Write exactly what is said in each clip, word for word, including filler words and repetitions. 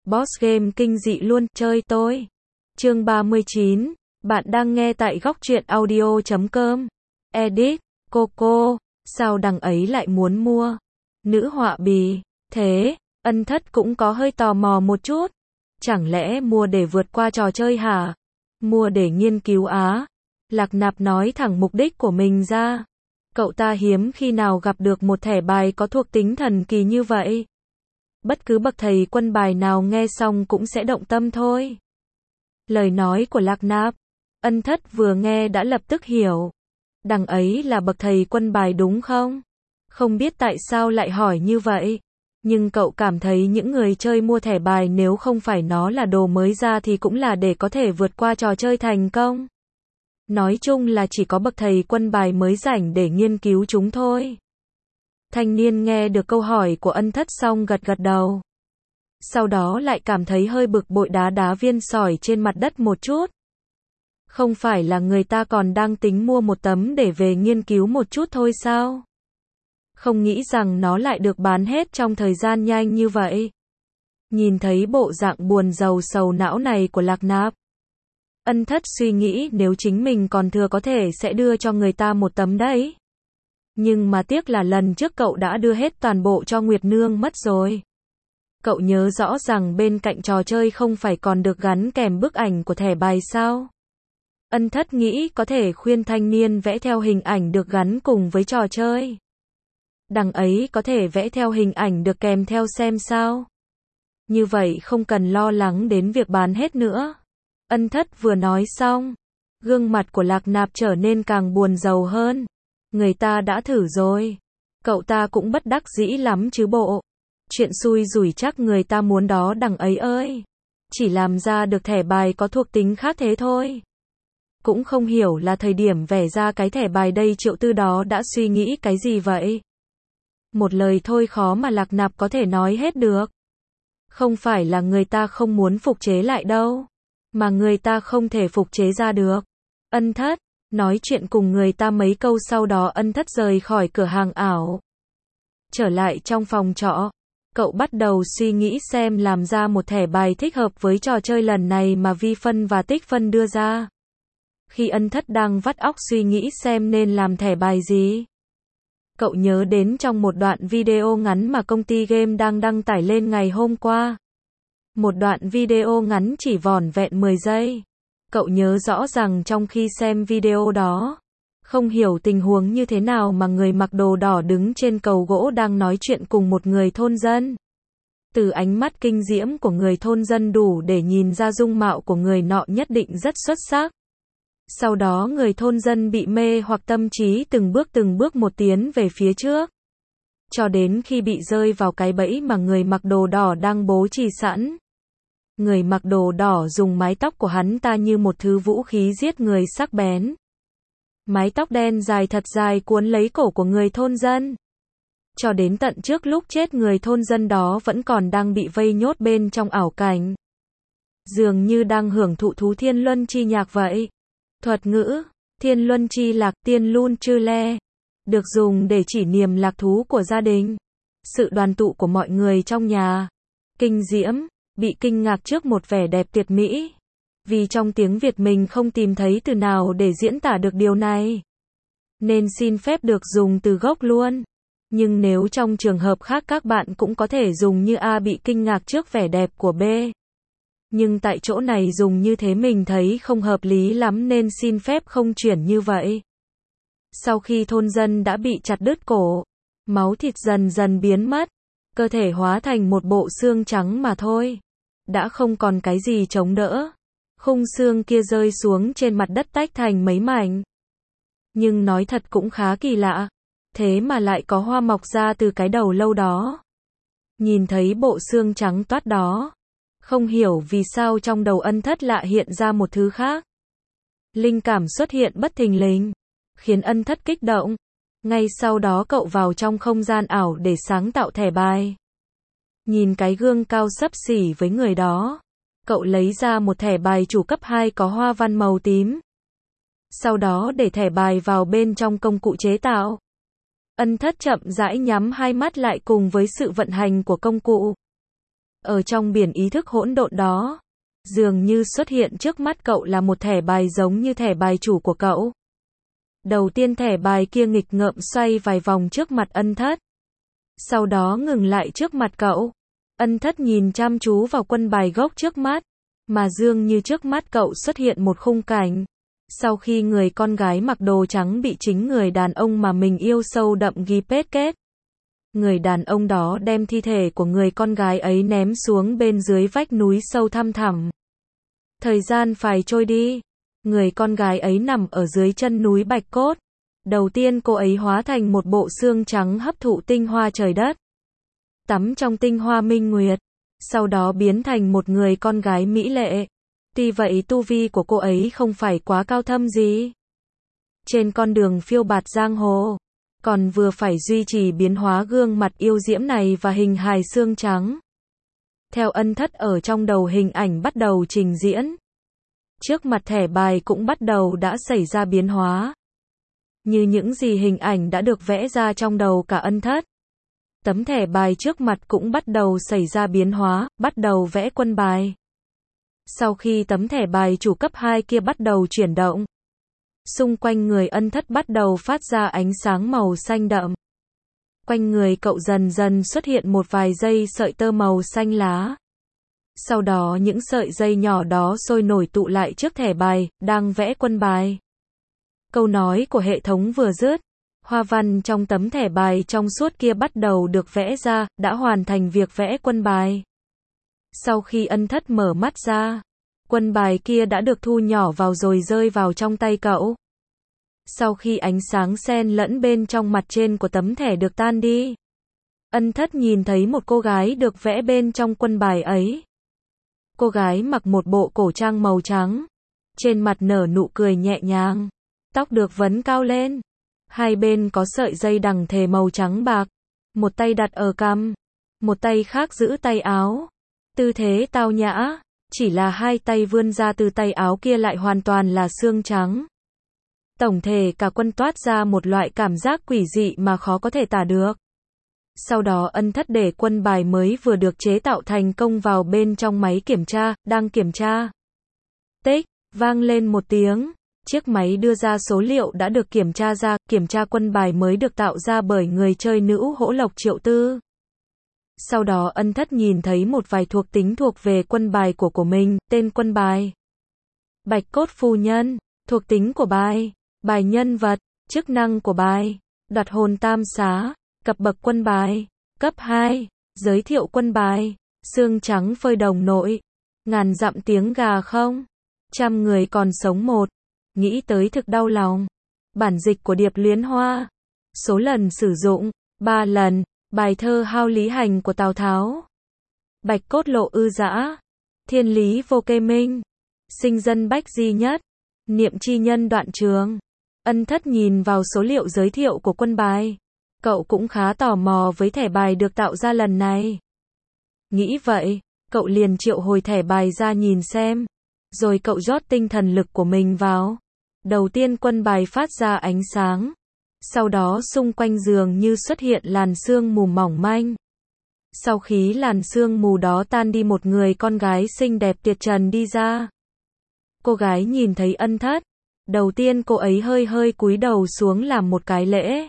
Boss game kinh dị luôn, chơi tôi. Chương ba mươi chín, bạn đang nghe tại góc truyện audio chấm com. Edit, Coco, sao đằng ấy lại muốn mua? Nữ họa bì, thế, Ân Thất cũng có hơi tò mò một chút. Chẳng lẽ mua để vượt qua trò chơi hả? Mua để nghiên cứu á? Lạc Nạp nói thẳng mục đích của mình ra. Cậu ta hiếm khi nào gặp được một thẻ bài có thuộc tính thần kỳ như vậy. Bất cứ bậc thầy quân bài nào nghe xong cũng sẽ động tâm thôi. Lời nói của Lạc Nạp, Ân Thất vừa nghe đã lập tức hiểu. Đằng ấy là bậc thầy quân bài đúng không? Không biết tại sao lại hỏi như vậy. Nhưng cậu cảm thấy những người chơi mua thẻ bài nếu không phải nó là đồ mới ra thì cũng là để có thể vượt qua trò chơi thành công. Nói chung là chỉ có bậc thầy quân bài mới rảnh để nghiên cứu chúng thôi. Thanh niên nghe được câu hỏi của Ân Thất xong gật gật đầu. Sau đó lại cảm thấy hơi bực bội đá đá viên sỏi trên mặt đất một chút. Không phải là người ta còn đang tính mua một tấm để về nghiên cứu một chút thôi sao? Không nghĩ rằng nó lại được bán hết trong thời gian nhanh như vậy. Nhìn thấy bộ dạng buồn rầu sầu não này của Lạc Nạp, Ân Thất suy nghĩ nếu chính mình còn thừa có thể sẽ đưa cho người ta một tấm đấy. Nhưng mà tiếc là lần trước cậu đã đưa hết toàn bộ cho Nguyệt Nương mất rồi. Cậu nhớ rõ rằng bên cạnh trò chơi không phải còn được gắn kèm bức ảnh của thẻ bài sao? Ân Thất nghĩ có thể khuyên thanh niên vẽ theo hình ảnh được gắn cùng với trò chơi. Đằng ấy có thể vẽ theo hình ảnh được kèm theo xem sao. Như vậy không cần lo lắng đến việc bán hết nữa. Ân Thất vừa nói xong, gương mặt của Lạc Nạp trở nên càng buồn rầu hơn. Người ta đã thử rồi. Cậu ta cũng bất đắc dĩ lắm chứ bộ. Chuyện xui rủi chắc người ta muốn đó đằng ấy ơi. Chỉ làm ra được thẻ bài có thuộc tính khác thế thôi. Cũng không hiểu là thời điểm vẽ ra cái thẻ bài đây Triệu Tư đó đã suy nghĩ cái gì vậy. Một lời thôi khó mà Lạc Nạp có thể nói hết được. Không phải là người ta không muốn phục chế lại đâu. Mà người ta không thể phục chế ra được. Ân Thất nói chuyện cùng người ta mấy câu sau đó Ân Thất rời khỏi cửa hàng ảo. Trở lại trong phòng trọ, cậu bắt đầu suy nghĩ xem làm ra một thẻ bài thích hợp với trò chơi lần này mà vi phân và tích phân đưa ra. Khi Ân Thất đang vắt óc suy nghĩ xem nên làm thẻ bài gì, cậu nhớ đến trong một đoạn video ngắn mà công ty game đang đăng tải lên ngày hôm qua. Một đoạn video ngắn chỉ vỏn vẹn mười giây. Cậu nhớ rõ rằng trong khi xem video đó, không hiểu tình huống như thế nào mà người mặc đồ đỏ đứng trên cầu gỗ đang nói chuyện cùng một người thôn dân. Từ ánh mắt kinh diễm của người thôn dân đủ để nhìn ra dung mạo của người nọ nhất định rất xuất sắc. Sau đó người thôn dân bị mê hoặc tâm trí từng bước từng bước một tiến về phía trước. Cho đến khi bị rơi vào cái bẫy mà người mặc đồ đỏ đang bố trí sẵn. Người mặc đồ đỏ dùng mái tóc của hắn ta như một thứ vũ khí giết người sắc bén. Mái tóc đen dài thật dài cuốn lấy cổ của người thôn dân. Cho đến tận trước lúc chết người thôn dân đó vẫn còn đang bị vây nhốt bên trong ảo cảnh. Dường như đang hưởng thụ thú thiên luân chi nhạc vậy. Thuật ngữ, thiên luân chi lạc tiên lun chư le, được dùng để chỉ niềm lạc thú của gia đình. Sự đoàn tụ của mọi người trong nhà. Kinh diễm, bị kinh ngạc trước một vẻ đẹp tuyệt mỹ. Vì trong tiếng Việt mình không tìm thấy từ nào để diễn tả được điều này. Nên xin phép được dùng từ gốc luôn. Nhưng nếu trong trường hợp khác các bạn cũng có thể dùng như A bị kinh ngạc trước vẻ đẹp của B. Nhưng tại chỗ này dùng như thế mình thấy không hợp lý lắm nên xin phép không chuyển như vậy. Sau khi thôn dân đã bị chặt đứt cổ, máu thịt dần dần biến mất, cơ thể hóa thành một bộ xương trắng mà thôi. Đã không còn cái gì chống đỡ. Khung xương kia rơi xuống trên mặt đất tách thành mấy mảnh. Nhưng nói thật cũng khá kỳ lạ. Thế mà lại có hoa mọc ra từ cái đầu lâu đó. Nhìn thấy bộ xương trắng toát đó. Không hiểu vì sao trong đầu Ân Thất lạ hiện ra một thứ khác. Linh cảm xuất hiện bất thình lình. Khiến Ân Thất kích động. Ngay sau đó cậu vào trong không gian ảo để sáng tạo thẻ bài. Nhìn cái gương cao xấp xỉ với người đó. Cậu lấy ra một thẻ bài chủ cấp hai có hoa văn màu tím. Sau đó để thẻ bài vào bên trong công cụ chế tạo. Ân Thất chậm rãi nhắm hai mắt lại cùng với sự vận hành của công cụ. Ở trong biển ý thức hỗn độn đó, dường như xuất hiện trước mắt cậu là một thẻ bài giống như thẻ bài chủ của cậu. Đầu tiên thẻ bài kia nghịch ngợm xoay vài vòng trước mặt Ân Thất. Sau đó ngừng lại trước mặt cậu. Ân Thất nhìn chăm chú vào quân bài gốc trước mắt, mà dường như trước mắt cậu xuất hiện một khung cảnh. Sau khi người con gái mặc đồ trắng bị chính người đàn ông mà mình yêu sâu đậm ghi kết kết. Người đàn ông đó đem thi thể của người con gái ấy ném xuống bên dưới vách núi sâu thăm thẳm. Thời gian phải trôi đi. Người con gái ấy nằm ở dưới chân núi Bạch Cốt. Đầu tiên cô ấy hóa thành một bộ xương trắng hấp thụ tinh hoa trời đất. Tắm trong tinh hoa minh nguyệt. Sau đó biến thành một người con gái mỹ lệ. Tuy vậy tu vi của cô ấy không phải quá cao thâm gì. Trên con đường phiêu bạt giang hồ, còn vừa phải duy trì biến hóa gương mặt yêu diễm này và hình hài xương trắng. Theo Ân Thất ở trong đầu hình ảnh bắt đầu trình diễn. Trước mặt thẻ bài cũng bắt đầu đã xảy ra biến hóa. Như những gì hình ảnh đã được vẽ ra trong đầu cả Ân Thất. Tấm thẻ bài trước mặt cũng bắt đầu xảy ra biến hóa, bắt đầu vẽ quân bài. Sau khi tấm thẻ bài chủ cấp hai kia bắt đầu chuyển động, xung quanh người Ân Thất bắt đầu phát ra ánh sáng màu xanh đậm. Quanh người cậu dần dần xuất hiện một vài dây sợi tơ màu xanh lá. Sau đó những sợi dây nhỏ đó sôi nổi tụ lại trước thẻ bài, đang vẽ quân bài. Câu nói của hệ thống vừa dứt, hoa văn trong tấm thẻ bài trong suốt kia bắt đầu được vẽ ra, đã hoàn thành việc vẽ quân bài. Sau khi Ân Thất mở mắt ra, quân bài kia đã được thu nhỏ vào rồi rơi vào trong tay cậu. Sau khi ánh sáng xen lẫn bên trong mặt trên của tấm thẻ được tan đi, Ân Thất nhìn thấy một cô gái được vẽ bên trong quân bài ấy. Cô gái mặc một bộ cổ trang màu trắng, trên mặt nở nụ cười nhẹ nhàng, tóc được vấn cao lên, hai bên có sợi dây đằng thề màu trắng bạc, một tay đặt ở cằm, một tay khác giữ tay áo, tư thế tao nhã, chỉ là hai tay vươn ra từ tay áo kia lại hoàn toàn là xương trắng. Tổng thể cả quân toát ra một loại cảm giác quỷ dị mà khó có thể tả được. Sau đó Ân Thất để quân bài mới vừa được chế tạo thành công vào bên trong máy kiểm tra, đang kiểm tra. Tích, vang lên một tiếng, chiếc máy đưa ra số liệu đã được kiểm tra ra, kiểm tra quân bài mới được tạo ra bởi người chơi nữ Hỗ Lộc Triệu Tư. Sau đó Ân Thất nhìn thấy một vài thuộc tính thuộc về quân bài của của mình, tên quân bài. Bạch Cốt Phu Nhân, thuộc tính của bài, bài nhân vật, chức năng của bài, đoạt hồn tam xá, cập bậc quân bài, cấp hai, giới thiệu quân bài, xương trắng phơi đồng nội, ngàn dặm tiếng gà không, trăm người còn sống một, nghĩ tới thực đau lòng. Bản dịch của Điệp Luyến Hoa, số lần sử dụng, ba lần, bài thơ Hao Lý Hành của Tào Tháo, Bạch Cốt Lộ Ư Dã, Thiên Lý Vô Kê Minh, Sinh Dân Bách Di Nhất, Niệm Chi Nhân Đoạn Trường. Ân Thất nhìn vào số liệu giới thiệu của quân bài. Cậu cũng khá tò mò với thẻ bài được tạo ra lần này. Nghĩ vậy, cậu liền triệu hồi thẻ bài ra nhìn xem. Rồi cậu rót tinh thần lực của mình vào. Đầu tiên quân bài phát ra ánh sáng. Sau đó xung quanh giường như xuất hiện làn sương mù mỏng manh. Sau khi làn sương mù đó tan đi, một người con gái xinh đẹp tuyệt trần đi ra. Cô gái nhìn thấy Ân Thất. Đầu tiên cô ấy hơi hơi cúi đầu xuống làm một cái lễ.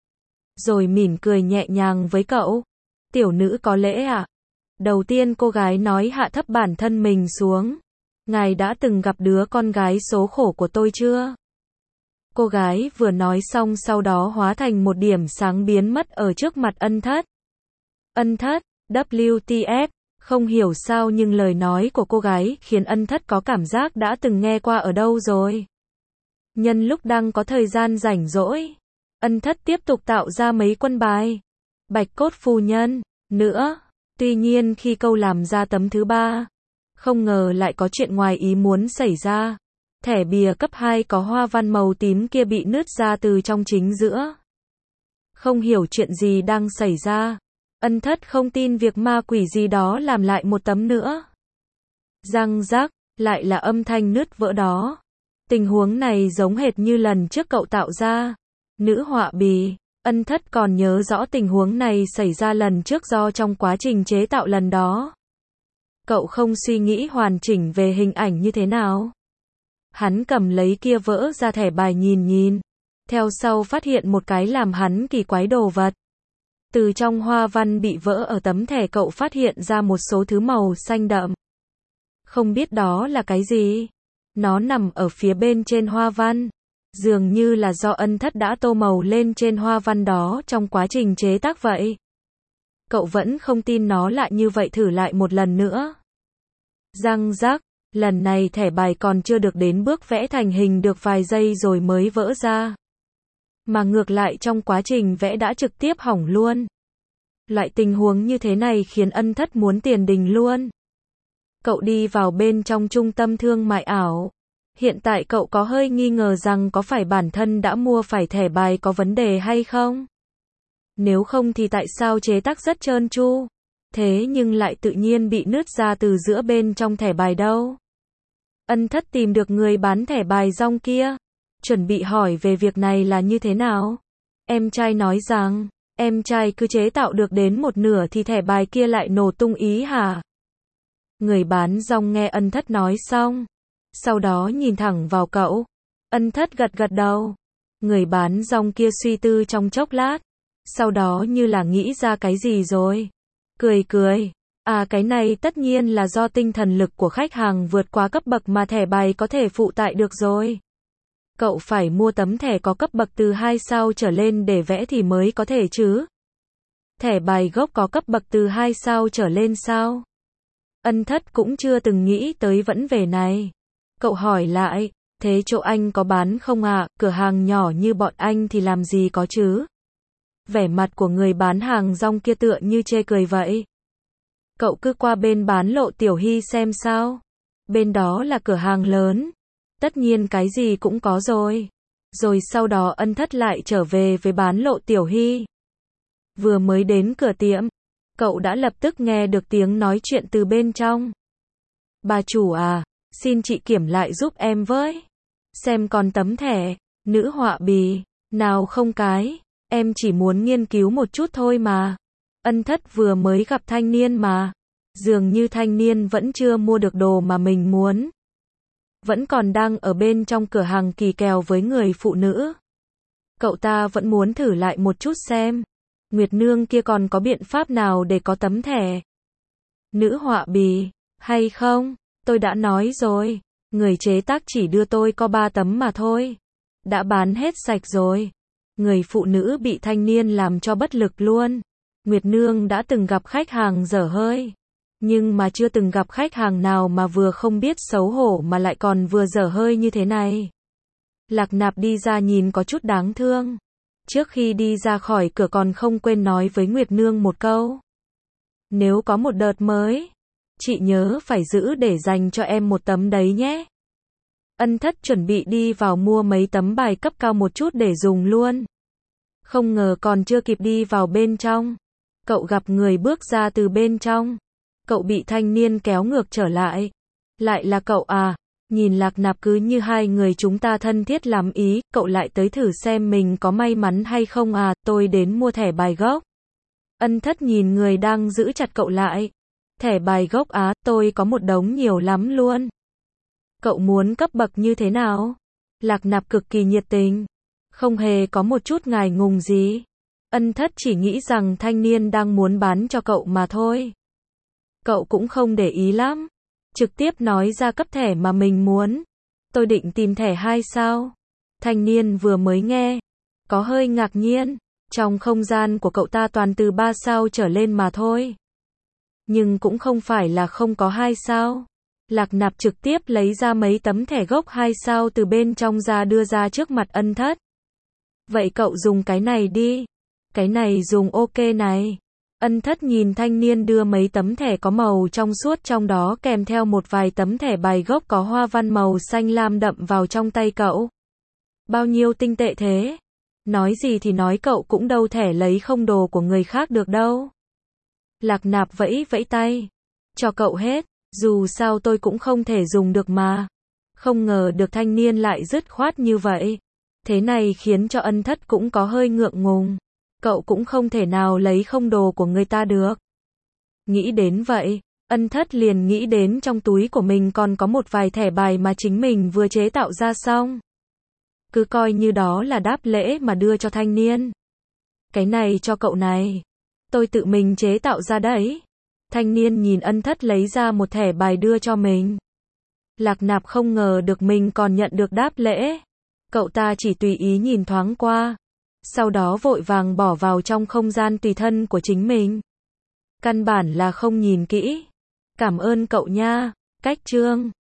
Rồi mỉm cười nhẹ nhàng với cậu. Tiểu nữ có lễ ạ? À? Đầu tiên cô gái nói hạ thấp bản thân mình xuống. Ngài đã từng gặp đứa con gái số khổ của tôi chưa? Cô gái vừa nói xong sau đó hóa thành một điểm sáng biến mất ở trước mặt Ân Thất. Ân Thất, W T F, không hiểu sao nhưng lời nói của cô gái khiến Ân Thất có cảm giác đã từng nghe qua ở đâu rồi. Nhân lúc đang có thời gian rảnh rỗi, Ân Thất tiếp tục tạo ra mấy quân bài. Bạch Cốt Phu Nhân, nữa. Tuy nhiên khi câu làm ra tấm thứ ba, không ngờ lại có chuyện ngoài ý muốn xảy ra. Thẻ bìa cấp hai có hoa văn màu tím kia bị nứt ra từ trong chính giữa. Không hiểu chuyện gì đang xảy ra. Ân Thất không tin việc ma quỷ gì đó làm lại một tấm nữa. Răng rắc, lại là âm thanh nứt vỡ đó. Tình huống này giống hệt như lần trước cậu tạo ra. Nữ họa bì. Ân Thất còn nhớ rõ tình huống này xảy ra lần trước do trong quá trình chế tạo lần đó. Cậu không suy nghĩ hoàn chỉnh về hình ảnh như thế nào. Hắn cầm lấy kia vỡ ra thẻ bài nhìn nhìn. Theo sau phát hiện một cái làm hắn kỳ quái đồ vật. Từ trong hoa văn bị vỡ ở tấm thẻ cậu phát hiện ra một số thứ màu xanh đậm. Không biết đó là cái gì. Nó nằm ở phía bên trên hoa văn. Dường như là do Ân Thất đã tô màu lên trên hoa văn đó trong quá trình chế tác vậy. Cậu vẫn không tin nó lại như vậy, thử lại một lần nữa. Răng rắc, lần này thẻ bài còn chưa được đến bước vẽ thành hình được vài giây rồi mới vỡ ra. Mà ngược lại trong quá trình vẽ đã trực tiếp hỏng luôn. Loại tình huống như thế này khiến Ân Thất muốn tiền đình luôn. Cậu đi vào bên trong trung tâm thương mại ảo. Hiện tại cậu có hơi nghi ngờ rằng có phải bản thân đã mua phải thẻ bài có vấn đề hay không? Nếu không thì tại sao chế tác rất trơn tru, thế nhưng lại tự nhiên bị nứt ra từ giữa bên trong thẻ bài đâu? Ân Thất tìm được người bán thẻ bài rong kia, chuẩn bị hỏi về việc này là như thế nào. Em trai nói rằng, em trai cứ chế tạo được đến một nửa thì thẻ bài kia lại nổ tung ý hả? Người bán rong nghe Ân Thất nói xong, sau đó nhìn thẳng vào cậu. Ân Thất gật gật đầu. Người bán rong kia suy tư trong chốc lát, sau đó như là nghĩ ra cái gì rồi. Cười cười. À, cái này tất nhiên là do tinh thần lực của khách hàng vượt quá cấp bậc mà thẻ bài có thể phụ tải được rồi. Cậu phải mua tấm thẻ có cấp bậc từ hai sao trở lên để vẽ thì mới có thể chứ. Thẻ bài gốc có cấp bậc từ hai sao trở lên sao? Ân Thất cũng chưa từng nghĩ tới vấn đề này. Cậu hỏi lại, thế chỗ anh có bán không ạ? À? Cửa hàng nhỏ như bọn anh thì làm gì có chứ? Vẻ mặt của người bán hàng rong kia tựa như chê cười vậy. Cậu cứ qua bên bán lộ Tiểu Hy xem sao. Bên đó là cửa hàng lớn. Tất nhiên cái gì cũng có rồi. Rồi sau đó Ân Thất lại trở về với bán lộ Tiểu Hy. Vừa mới đến cửa tiệm, cậu đã lập tức nghe được tiếng nói chuyện từ bên trong. Bà chủ à, xin chị kiểm lại giúp em với. Xem còn tấm thẻ, nữ họa bì, nào không cái. Em chỉ muốn nghiên cứu một chút thôi mà. Ân Thất vừa mới gặp thanh niên mà. Dường như thanh niên vẫn chưa mua được đồ mà mình muốn. Vẫn còn đang ở bên trong cửa hàng kỳ kèo với người phụ nữ. Cậu ta vẫn muốn thử lại một chút xem. Nguyệt Nương kia còn có biện pháp nào để có tấm thẻ. Nữ họa bì, hay không? Tôi đã nói rồi. Người chế tác chỉ đưa tôi có ba tấm mà thôi. Đã bán hết sạch rồi. Người phụ nữ bị thanh niên làm cho bất lực luôn. Nguyệt Nương đã từng gặp khách hàng dở hơi. Nhưng mà chưa từng gặp khách hàng nào mà vừa không biết xấu hổ mà lại còn vừa dở hơi như thế này. Lạc Nạp đi ra nhìn có chút đáng thương. Trước khi đi ra khỏi cửa còn không quên nói với Nguyệt Nương một câu. Nếu có một đợt mới, chị nhớ phải giữ để dành cho em một tấm đấy nhé. Ân Thất chuẩn bị đi vào mua mấy tấm bài cấp cao một chút để dùng luôn. Không ngờ còn chưa kịp đi vào bên trong. Cậu gặp người bước ra từ bên trong. Cậu bị thanh niên kéo ngược trở lại. Lại là cậu à? Nhìn Lạc Nạp cứ như hai người chúng ta thân thiết lắm ý. Cậu lại tới thử xem mình có may mắn hay không à? Tôi đến mua thẻ bài gốc. Ân Thất nhìn người đang giữ chặt cậu lại. Thẻ bài gốc á, tôi có một đống nhiều lắm luôn. Cậu muốn cấp bậc như thế nào? Lạc Nạp cực kỳ nhiệt tình. Không hề có một chút ngại ngùng gì. Ân Thất chỉ nghĩ rằng thanh niên đang muốn bán cho cậu mà thôi. Cậu cũng không để ý lắm. Trực tiếp nói ra cấp thẻ mà mình muốn. Tôi định tìm thẻ hai sao. Thanh niên vừa mới nghe. Có hơi ngạc nhiên. Trong không gian của cậu ta toàn từ ba sao trở lên mà thôi. Nhưng cũng không phải là không có hai sao. Lạc Nạp trực tiếp lấy ra mấy tấm thẻ gốc hai sao từ bên trong ra đưa ra trước mặt Ân Thất. Vậy cậu dùng cái này đi. Cái này dùng ok này. Ân Thất nhìn thanh niên đưa mấy tấm thẻ có màu trong suốt trong đó kèm theo một vài tấm thẻ bài gốc có hoa văn màu xanh lam đậm vào trong tay cậu. Bao nhiêu tinh tệ thế? Nói gì thì nói cậu cũng đâu thể lấy không đồ của người khác được đâu. Lạc Nạp vẫy vẫy tay. Cho cậu hết, dù sao tôi cũng không thể dùng được mà. Không ngờ được thanh niên lại dứt khoát như vậy. Thế này khiến cho Ân Thất cũng có hơi ngượng ngùng. Cậu cũng không thể nào lấy không đồ của người ta được. Nghĩ đến vậy, Ân Thất liền nghĩ đến trong túi của mình còn có một vài thẻ bài mà chính mình vừa chế tạo ra xong. Cứ coi như đó là đáp lễ mà đưa cho thanh niên. Cái này cho cậu này. Tôi tự mình chế tạo ra đấy. Thanh niên nhìn Ân Thất lấy ra một thẻ bài đưa cho mình. Lạc Nạp không ngờ được mình còn nhận được đáp lễ. Cậu ta chỉ tùy ý nhìn thoáng qua. Sau đó vội vàng bỏ vào trong không gian tùy thân của chính mình. Căn bản là không nhìn kỹ. Cảm ơn cậu nha. Cách chương